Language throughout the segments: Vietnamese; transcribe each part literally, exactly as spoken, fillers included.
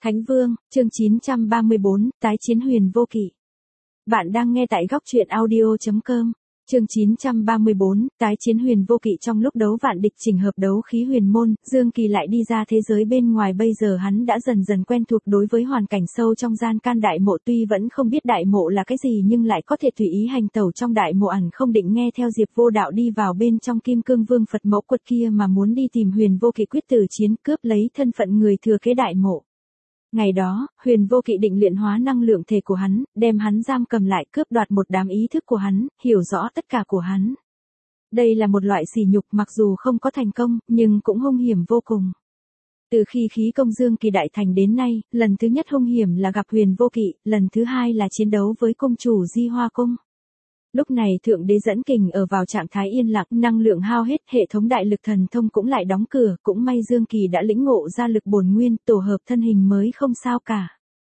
Thánh Vương, chương chín trăm ba mươi bốn, tái chiến Huyền Vô Kỵ. Bạn đang nghe tại góc truyện audio chấm com. Chương chín trăm ba mươi bốn, tái chiến Huyền Vô Kỵ. Trong lúc đấu vạn địch chỉnh hợp đấu khí huyền môn, Dương Kỳ lại đi ra thế giới bên ngoài. Bây giờ hắn đã dần dần quen thuộc đối với hoàn cảnh sâu trong gian can đại mộ. Tuy vẫn không biết đại mộ là cái gì nhưng lại có thể tùy ý hành tẩu trong đại mộ, ẩn không định nghe theo Diệp Vô Đạo đi vào bên trong Kim Cương Vương Phật mẫu quật kia mà muốn đi tìm Huyền Vô Kỵ quyết tử chiến, cướp lấy thân phận người thừa kế đại mộ. Ngày đó, Huyền Vô Kỵ định luyện hóa năng lượng thể của hắn, đem hắn giam cầm lại, cướp đoạt một đám ý thức của hắn, hiểu rõ tất cả của hắn. Đây là một loại sỉ nhục, mặc dù không có thành công, nhưng cũng hung hiểm vô cùng. Từ khi khí công Dương Kỳ đại thành đến nay, lần thứ nhất hung hiểm là gặp Huyền Vô Kỵ, lần thứ hai là chiến đấu với công chủ Di Hoa Cung. Lúc này Thượng Đế dẫn kình ở vào trạng thái yên lặng, năng lượng hao hết, hệ thống đại lực thần thông cũng lại đóng cửa, cũng may Dương Kỳ đã lĩnh ngộ ra lực bổn nguyên, tổ hợp thân hình mới không sao cả.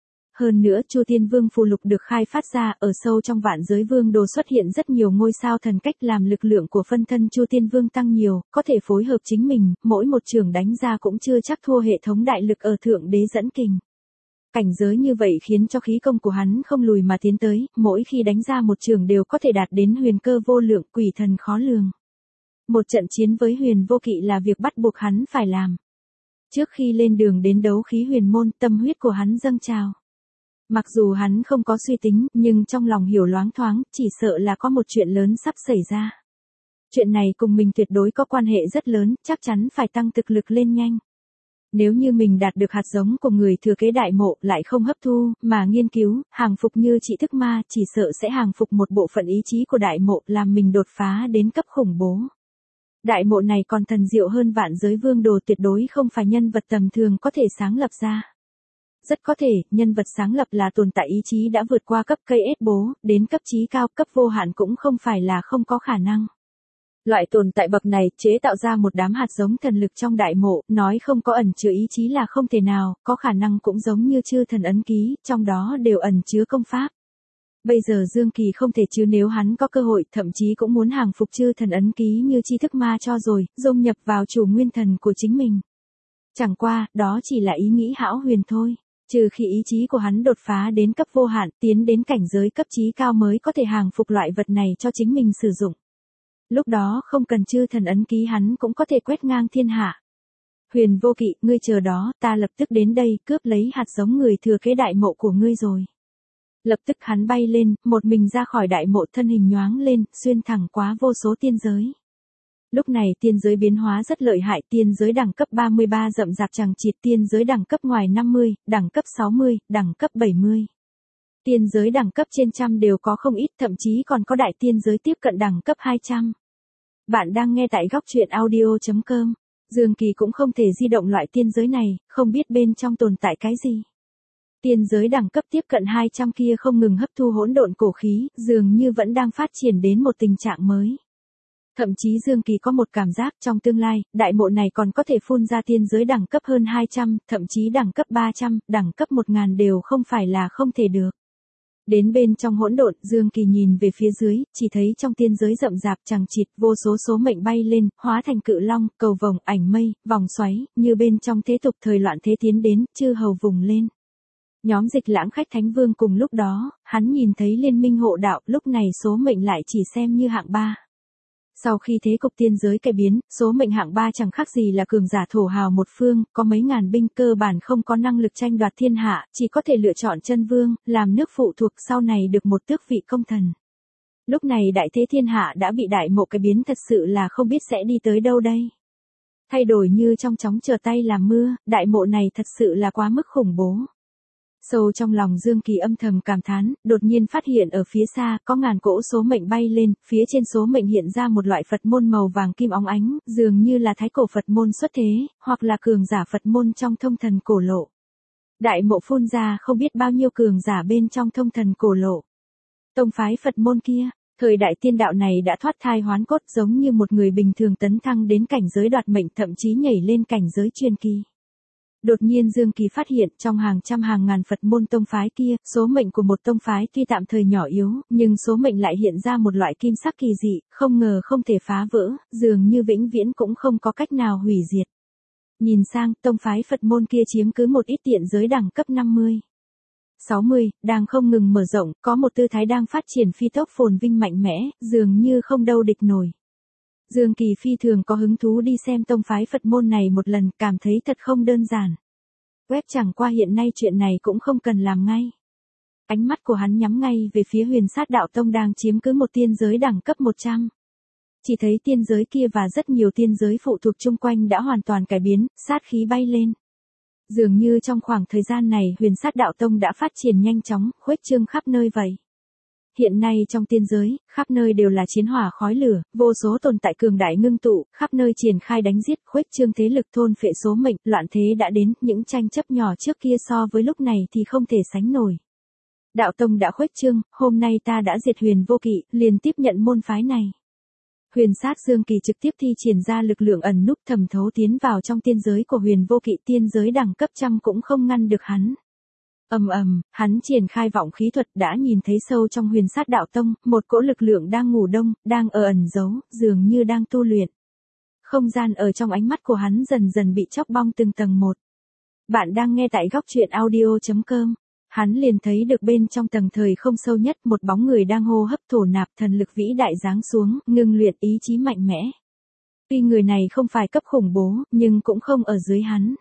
Hơn nữa Chu Tiên Vương phù lục được khai phát ra, ở sâu trong vạn giới vương đồ xuất hiện rất nhiều ngôi sao thần cách làm lực lượng của phân thân Chu Tiên Vương tăng nhiều, có thể phối hợp chính mình, mỗi một trường đánh ra cũng chưa chắc thua hệ thống đại lực ở Thượng Đế dẫn kình. Cảnh giới như vậy khiến cho khí công của hắn không lùi mà tiến tới, mỗi khi đánh ra một trường đều có thể đạt đến huyền cơ vô lượng, quỷ thần khó lường. Một trận chiến với Huyền Vô Kỵ là việc bắt buộc hắn phải làm. Trước khi lên đường đến đấu khí huyền môn, tâm huyết của hắn dâng trào. Mặc dù hắn không có suy tính, nhưng trong lòng hiểu loáng thoáng, chỉ sợ là có một chuyện lớn sắp xảy ra. Chuyện này cùng mình tuyệt đối có quan hệ rất lớn, chắc chắn phải tăng thực lực lên nhanh. Nếu như mình đạt được hạt giống của người thừa kế đại mộ, lại không hấp thu, mà nghiên cứu, hàng phục như chị thức ma, chỉ sợ sẽ hàng phục một bộ phận ý chí của đại mộ, làm mình đột phá đến cấp khủng bố. Đại mộ này còn thần diệu hơn vạn giới vương đồ, tuyệt đối không phải nhân vật tầm thường có thể sáng lập ra. Rất có thể, nhân vật sáng lập là tồn tại ý chí đã vượt qua cấp cây ết bố, đến cấp trí cao, cấp vô hạn cũng không phải là không có khả năng. Loại tồn tại bậc này, chế tạo ra một đám hạt giống thần lực trong đại mộ, nói không có ẩn chứa ý chí là không thể nào, có khả năng cũng giống như chư thần ấn ký, trong đó đều ẩn chứa công pháp. Bây giờ Dương Kỳ không thể chứ nếu hắn có cơ hội, thậm chí cũng muốn hàng phục chư thần ấn ký như chi thức ma cho rồi, dung nhập vào chủ nguyên thần của chính mình. Chẳng qua, đó chỉ là ý nghĩ hão huyền thôi. Trừ khi ý chí của hắn đột phá đến cấp vô hạn, tiến đến cảnh giới cấp trí cao mới có thể hàng phục loại vật này cho chính mình sử dụng. Lúc đó không cần chư thần ấn ký hắn cũng có thể quét ngang thiên hạ. Huyền Vô Kỵ, ngươi chờ đó, ta lập tức đến đây, cướp lấy hạt giống người thừa kế đại mộ của ngươi rồi. Lập tức hắn bay lên, một mình ra khỏi đại mộ, thân hình nhoáng lên, xuyên thẳng qua vô số tiên giới. Lúc này tiên giới biến hóa rất lợi hại, tiên giới đẳng cấp ba mươi ba rậm rạp chằng chịt, tiên giới đẳng cấp ngoài năm mươi, đẳng cấp sáu mươi, đẳng cấp bảy mươi. Tiên giới đẳng cấp trên trăm đều có không ít, thậm chí còn có đại tiên giới tiếp cận đẳng cấp hai trăm. Bạn đang nghe tại góc truyện audio chấm com. Dương Kỳ cũng không thể di động loại tiên giới này, không biết bên trong tồn tại cái gì. Tiên giới đẳng cấp tiếp cận hai trăm kia không ngừng hấp thu hỗn độn cổ khí, dường như vẫn đang phát triển đến một tình trạng mới. Thậm chí Dương Kỳ có một cảm giác trong tương lai, đại mộ này còn có thể phun ra tiên giới đẳng cấp hơn hai trăm, thậm chí đẳng cấp ba trăm, đẳng cấp một nghìn đều không phải là không thể được. Đến bên trong hỗn độn, Dương Kỳ nhìn về phía dưới, chỉ thấy trong tiên giới rậm rạp chằng chịt, vô số số mệnh bay lên, hóa thành cự long, cầu vồng, ảnh mây, vòng xoáy, như bên trong thế tục thời loạn thế tiến đến, chư hầu vùng lên. Nhóm Dịch Lãng khách Thánh Vương cùng lúc đó, hắn nhìn thấy liên minh hộ đạo, lúc này số mệnh lại chỉ xem như hạng ba. Sau khi thế cục tiên giới cải biến, số mệnh hạng ba chẳng khác gì là cường giả thổ hào một phương, có mấy ngàn binh, cơ bản không có năng lực tranh đoạt thiên hạ, chỉ có thể lựa chọn chân vương, làm nước phụ thuộc, sau này được một tước vị công thần. Lúc này đại thế thiên hạ đã bị đại mộ cải biến, thật sự là không biết sẽ đi tới đâu đây. Thay đổi như trong chóng chờ tay làm mưa, đại mộ này thật sự là quá mức khủng bố. Sâu trong lòng Dương Kỳ âm thầm cảm thán, đột nhiên phát hiện ở phía xa, có ngàn cỗ số mệnh bay lên, phía trên số mệnh hiện ra một loại Phật môn màu vàng kim óng ánh, dường như là thái cổ Phật môn xuất thế, hoặc là cường giả Phật môn trong thông thần cổ lộ. Đại mộ phun ra không biết bao nhiêu cường giả bên trong thông thần cổ lộ. Tông phái Phật môn kia, thời đại tiên đạo này đã thoát thai hoán cốt, giống như một người bình thường tấn thăng đến cảnh giới đoạt mệnh, thậm chí nhảy lên cảnh giới truyền kỳ. Đột nhiên Dương Kỳ phát hiện trong hàng trăm hàng ngàn Phật môn tông phái kia, số mệnh của một tông phái tuy tạm thời nhỏ yếu, nhưng số mệnh lại hiện ra một loại kim sắc kỳ dị, không ngờ không thể phá vỡ, dường như vĩnh viễn cũng không có cách nào hủy diệt. Nhìn sang, tông phái Phật môn kia chiếm cứ một ít tiện giới đẳng cấp năm mươi, sáu mươi, đang không ngừng mở rộng, có một tư thái đang phát triển phi tốc phồn vinh mạnh mẽ, dường như không đâu địch nổi. Dương Kỳ phi thường có hứng thú đi xem tông phái Phật môn này một lần, cảm thấy thật không đơn giản. Web chẳng qua hiện nay chuyện này cũng không cần làm ngay. Ánh mắt của hắn nhắm ngay về phía Huyền Sát Đạo Tông đang chiếm cứ một tiên giới đẳng cấp một trăm. Chỉ thấy tiên giới kia và rất nhiều tiên giới phụ thuộc chung quanh đã hoàn toàn cải biến, sát khí bay lên. Dường như trong khoảng thời gian này Huyền Sát Đạo Tông đã phát triển nhanh chóng, khuếch trương khắp nơi vậy. Hiện nay trong tiên giới, khắp nơi đều là chiến hỏa khói lửa, vô số tồn tại cường đại ngưng tụ, khắp nơi triển khai đánh giết, khuếch trương thế lực thôn phệ số mệnh, loạn thế đã đến, những tranh chấp nhỏ trước kia so với lúc này thì không thể sánh nổi. Đạo Tông đã khuếch trương, hôm nay ta đã diệt Huyền Vô Kỵ, liền tiếp nhận môn phái này. Huyền Sát Dương Kỳ trực tiếp thi triển ra lực lượng ẩn núp thẩm thấu tiến vào trong tiên giới của Huyền Vô Kỵ, tiên giới đẳng cấp trăm cũng không ngăn được hắn. Ầm ầm, hắn triển khai vọng khí thuật đã nhìn thấy sâu trong Huyền Sát Đạo Tông, một cỗ lực lượng đang ngủ đông, đang ở ẩn giấu, dường như đang tu luyện. Không gian ở trong ánh mắt của hắn dần dần bị chóc bong từng tầng một. Bạn đang nghe tại góc truyện audio chấm com. Hắn liền thấy được bên trong tầng thời không sâu nhất một bóng người đang hô hấp thổ nạp thần lực vĩ đại giáng xuống, ngưng luyện ý chí mạnh mẽ. Tuy người này không phải cấp khủng bố, nhưng cũng không ở dưới hắn.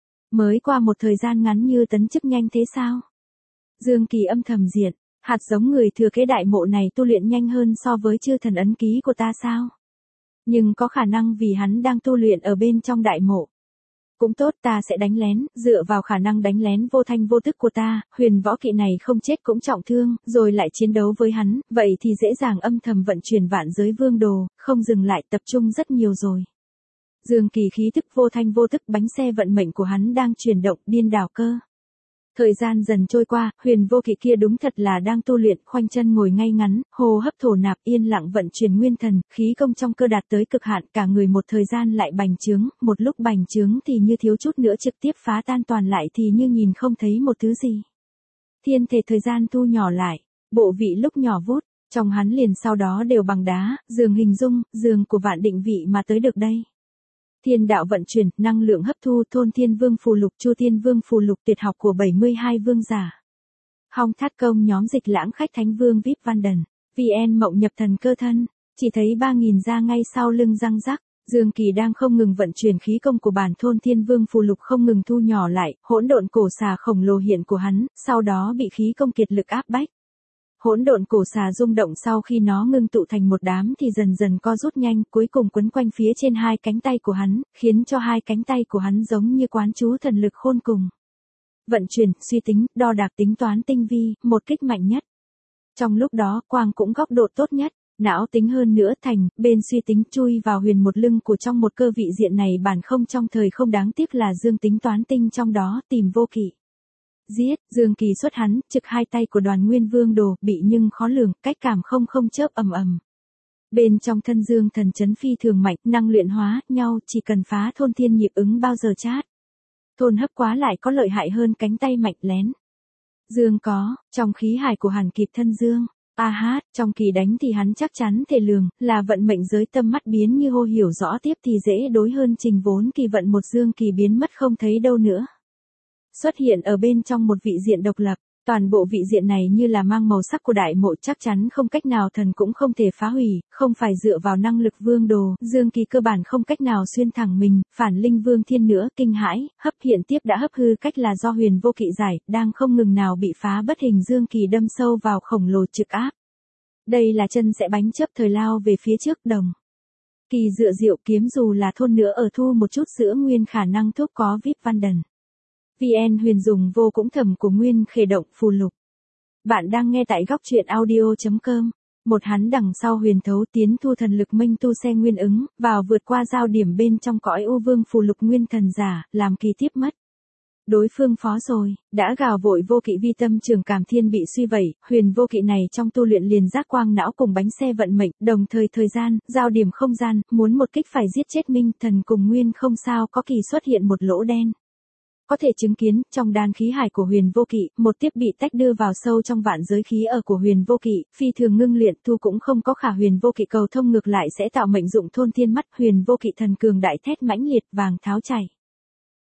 Mới qua một thời gian ngắn như tấn chức nhanh thế sao? Dương Kỳ âm thầm diện, hạt giống người thừa kế đại mộ này tu luyện nhanh hơn so với chư thần ấn ký của ta sao? Nhưng có khả năng vì hắn đang tu luyện ở bên trong đại mộ. Cũng tốt, ta sẽ đánh lén, dựa vào khả năng đánh lén vô thanh vô tức của ta, Huyền Võ Kỵ này không chết cũng trọng thương, rồi lại chiến đấu với hắn, vậy thì dễ dàng âm thầm vận chuyển vạn giới vương đồ, không dừng lại, tập trung rất nhiều rồi. Dương Kỳ khí thức vô thanh vô tức, bánh xe vận mệnh của hắn đang chuyển động điên đảo cơ. Thời gian dần trôi qua, Huyền Vô Kỵ kia đúng thật là đang tu luyện, khoanh chân ngồi ngay ngắn, hô hấp thổ nạp, yên lặng vận chuyển nguyên thần, khí công trong cơ đạt tới cực hạn, cả người một thời gian lại bành trướng, một lúc bành trướng thì như thiếu chút nữa trực tiếp phá tan, toàn lại thì như nhìn không thấy một thứ gì. Thiên thể thời gian thu nhỏ lại, bộ vị lúc nhỏ vút, trong hắn liền sau đó đều bằng đá, giường hình dung, giường của vạn định vị mà tới được đây. Thiên đạo vận chuyển, năng lượng hấp thu, thôn thiên vương phù lục, chu thiên vương phù lục, tuyệt học của bảy mươi hai vương giả. Hong thát công nhóm dịch lãng khách thánh vương vê i pê Văn Đần, vê en mộng nhập thần cơ thân, chỉ thấy ba nghìn ra ngay sau lưng răng rắc. Dương Kỳ đang không ngừng vận chuyển khí công của bản thôn thiên vương phù lục không ngừng thu nhỏ lại, hỗn độn cổ xà khổng lồ hiện của hắn, sau đó bị khí công kiệt lực áp bách. Hỗn độn cổ xà rung động sau khi nó ngưng tụ thành một đám thì dần dần co rút nhanh, cuối cùng quấn quanh phía trên hai cánh tay của hắn, khiến cho hai cánh tay của hắn giống như quán chú thần lực khôn cùng. Vận chuyển, suy tính, đo đạc tính toán tinh vi, một kích mạnh nhất. Trong lúc đó, quang cũng góc độ tốt nhất, não tính hơn nữa, thành, bên suy tính chui vào huyền một lưng của trong một cơ vị diện này bản không trong thời không, đáng tiếc là dương tính toán tinh trong đó, tìm Vô Kỵ. Giết, Dương Kỳ xuất hắn, trực hai tay của Đoàn Nguyên Vương đồ, bị nhưng khó lường, cách cảm không không chớp ầm ầm. Bên trong thân Dương thần chấn phi thường mạnh, năng luyện hóa nhau, chỉ cần phá thôn thiên nhịp ứng bao giờ chát. Thôn hấp quá lại có lợi hại hơn cánh tay mạnh lén. Dương có, trong khí hải của Hàn kịp thân Dương. A hát, trong kỳ đánh thì hắn chắc chắn thể lường, là vận mệnh giới tâm mắt biến như hô hiểu rõ tiếp thì dễ đối hơn trình vốn kỳ vận một Dương Kỳ biến mất không thấy đâu nữa. Xuất hiện ở bên trong một vị diện độc lập, toàn bộ vị diện này như là mang màu sắc của đại mộ, chắc chắn không cách nào thần cũng không thể phá hủy, không phải dựa vào năng lực vương đồ, Dương Kỳ cơ bản không cách nào xuyên thẳng mình, phản linh vương thiên nữa, kinh hãi, hấp hiện tiếp đã hấp hư cách là do Huyền Vô Kỵ giải, đang không ngừng nào bị phá bất hình, Dương Kỳ đâm sâu vào khổng lồ trực áp. Đây là chân sẽ bánh chớp thời lao về phía trước đồng. Kỳ dựa diệu kiếm dù là thôn nữa ở thu một chút sữa nguyên khả năng thuốc có vê i pê Văn Đần. vê en Huyền dùng vô cũng thầm của nguyên khởi động phù lục. Bạn đang nghe tại góc truyện audio chấm com. Một hắn đằng sau huyền thấu tiến thu thần lực minh tu xe nguyên ứng, vào vượt qua giao điểm bên trong cõi u vương phù lục nguyên thần giả, làm kỳ tiếp mất. Đối phương phó rồi, đã gào vội Vô Kỵ vi tâm trường cảm thiên bị suy vẩy, Huyền Vô Kỵ này trong tu luyện liền giác quang não cùng bánh xe vận mệnh, đồng thời thời gian, giao điểm không gian, muốn một kích phải giết chết minh thần cùng nguyên không sao có kỳ xuất hiện một lỗ đen. Có thể chứng kiến, trong đan khí hải của Huyền Vô Kỵ, một tiếp bị tách đưa vào sâu trong vạn giới khí ở của Huyền Vô Kỵ, phi thường ngưng luyện, thu cũng không có khả Huyền Vô Kỵ cầu thông ngược lại sẽ tạo mệnh dụng thôn thiên mắt, Huyền Vô Kỵ thần cường đại thét mãnh liệt vàng tháo chảy.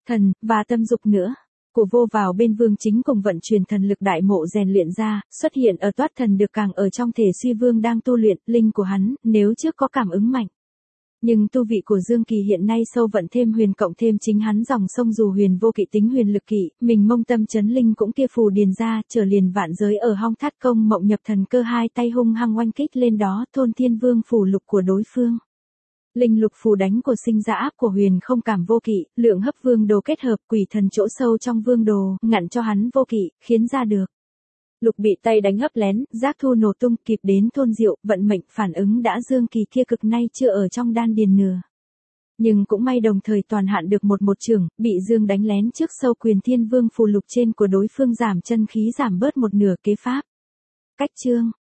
thần, và tâm dục nữa. Của vô vào bên vương chính cùng vận truyền thần lực đại mộ rèn luyện ra, xuất hiện ở toát thần được càng ở trong thể suy vương đang tu luyện, linh của hắn, nếu trước có cảm ứng mạnh. Nhưng tu vị của Dương Kỳ hiện nay sâu vận thêm huyền cộng thêm chính hắn dòng sông dù huyền vô kỵ tính huyền lực kỵ, mình mông tâm chấn linh cũng kia phù điền ra, trở liền vạn giới ở hong thát công mộng nhập thần cơ hai tay hung hăng oanh kích lên đó, thôn thiên vương phù lục của đối phương. Linh lục phù đánh của sinh ra áp của huyền không cảm vô kỵ, lượng hấp vương đồ kết hợp quỷ thần chỗ sâu trong vương đồ, ngặn cho hắn vô kỵ, khiến ra được. Lục bị tay đánh hấp lén, giác thu nổ tung kịp đến thôn diệu, vận mệnh phản ứng đã Dương Kỳ kia cực nay chưa ở trong đan điền nửa. Nhưng cũng may đồng thời toàn hạn được một một trường, bị Dương đánh lén trước sâu quyền thiên vương phù lục trên của đối phương giảm chân khí giảm bớt một nửa kế pháp. Cách chương